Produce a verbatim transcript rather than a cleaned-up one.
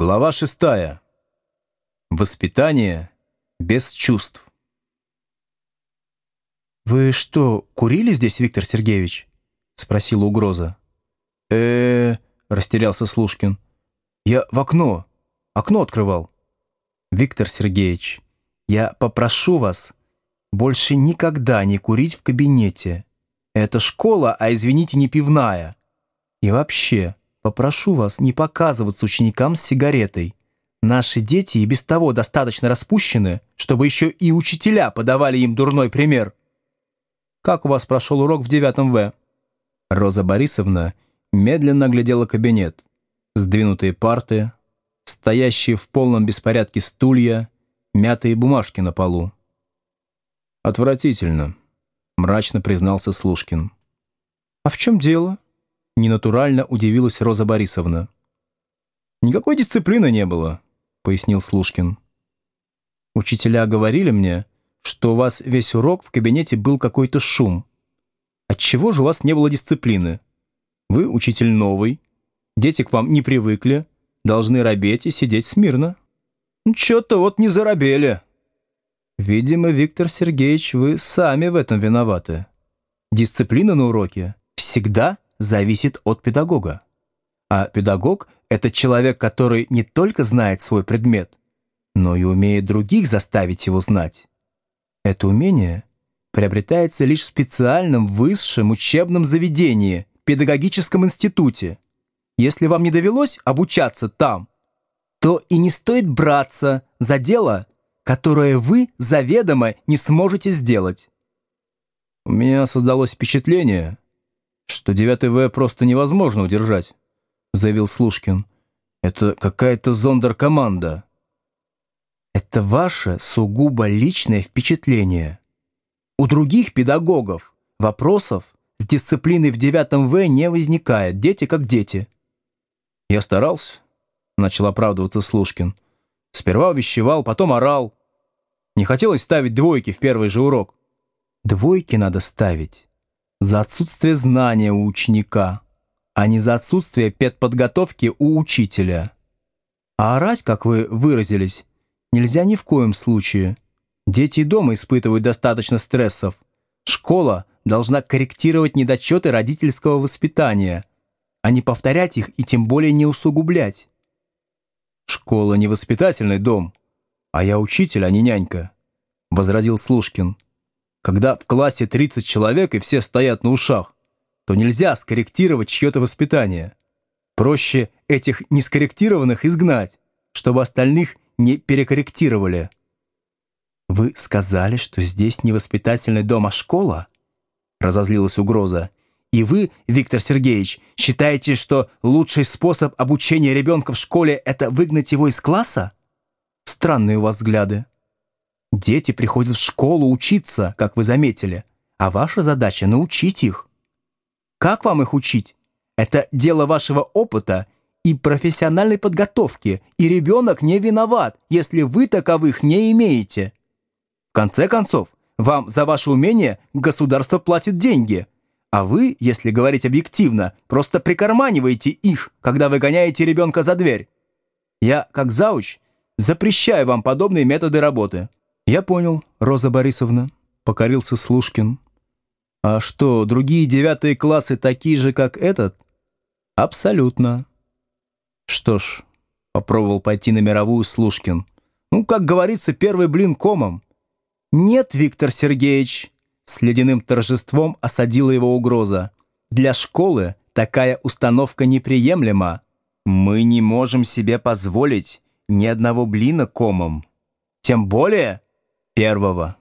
Глава шестая. Воспитание без чувств. «Вы что, курили здесь, Виктор Сергеевич?» — спросила угроза. э растерялся Слушкин. «Я в окно. Окно открывал». «Виктор Сергеевич, я попрошу вас больше никогда не курить в кабинете. Это школа, а, извините, не пивная. И вообще, попрошу вас не показываться ученикам с сигаретой. Наши дети и без того достаточно распущены, чтобы еще и учителя подавали им дурной пример». «Как у вас прошел урок в девятом В?» Роза Борисовна медленно оглядела кабинет. Сдвинутые парты, стоящие в полном беспорядке стулья, мятые бумажки на полу. «Отвратительно», — мрачно признался Слушкин. «А в чем дело?» — ненатурально удивилась Роза Борисовна. «Никакой дисциплины не было», — пояснил Слушкин. «Учителя говорили мне, что у вас весь урок в кабинете был какой-то шум. Отчего же у вас не было дисциплины? Вы учитель новый, дети к вам не привыкли, должны робеть и сидеть смирно». «Чё-то вот не заробели». «Видимо, Виктор Сергеевич, вы сами в этом виноваты. Дисциплина на уроке всегда зависит от педагога. А педагог — это человек, который не только знает свой предмет, но и умеет других заставить его знать. Это умение приобретается лишь в специальном высшем учебном заведении, педагогическом институте. Если вам не довелось обучаться там, то и не стоит браться за дело, которое вы заведомо не сможете сделать». «У меня создалось впечатление, что девятый В просто невозможно удержать», — заявил Слушкин. «Это какая-то зондеркоманда». «Это ваше сугубо личное впечатление. У других педагогов вопросов с дисциплиной в девятом В не возникает. Дети как дети». «Я старался», — начал оправдываться Слушкин. «Сперва увещевал, потом орал. Не хотелось ставить двойки в первый же урок». «Двойки надо ставить за отсутствие знания у ученика, а не за отсутствие педподготовки у учителя. А орать, как вы выразились, нельзя ни в коем случае. Дети и дома испытывают достаточно стрессов. Школа должна корректировать недочеты родительского воспитания, а не повторять их и тем более не усугублять». «Школа не воспитательный дом, а я учитель, а не нянька», — возразил Слушкин. «Когда в классе тридцать человек и все стоят на ушах, то нельзя скорректировать чье-то воспитание. Проще этих нескорректированных изгнать, чтобы остальных не перекорректировали». «Вы сказали, что здесь не воспитательный дом, а школа?» — разозлилась угроза. «И вы, Виктор Сергеевич, считаете, что лучший способ обучения ребенка в школе — это выгнать его из класса? Странные у вас взгляды. Дети приходят в школу учиться, как вы заметили, а ваша задача — научить их. Как вам их учить? Это дело вашего опыта и профессиональной подготовки, и ребенок не виноват, если вы таковых не имеете. В конце концов, вам за ваше умение государство платит деньги, а вы, если говорить объективно, просто прикарманиваете их, когда выгоняете ребенка за дверь. Я, как зауч, запрещаю вам подобные методы работы». «Я понял, Роза Борисовна», — покорился Слушкин. «А что, другие девятые классы такие же, как этот?» «Абсолютно». «Что ж», — попробовал пойти на мировую Слушкин. «Ну, как говорится, первый блин комом». «Нет, Виктор Сергеевич», — с ледяным торжеством осадила его угроза. «Для школы такая установка неприемлема. Мы не можем себе позволить ни одного блина комом. Тем более первого».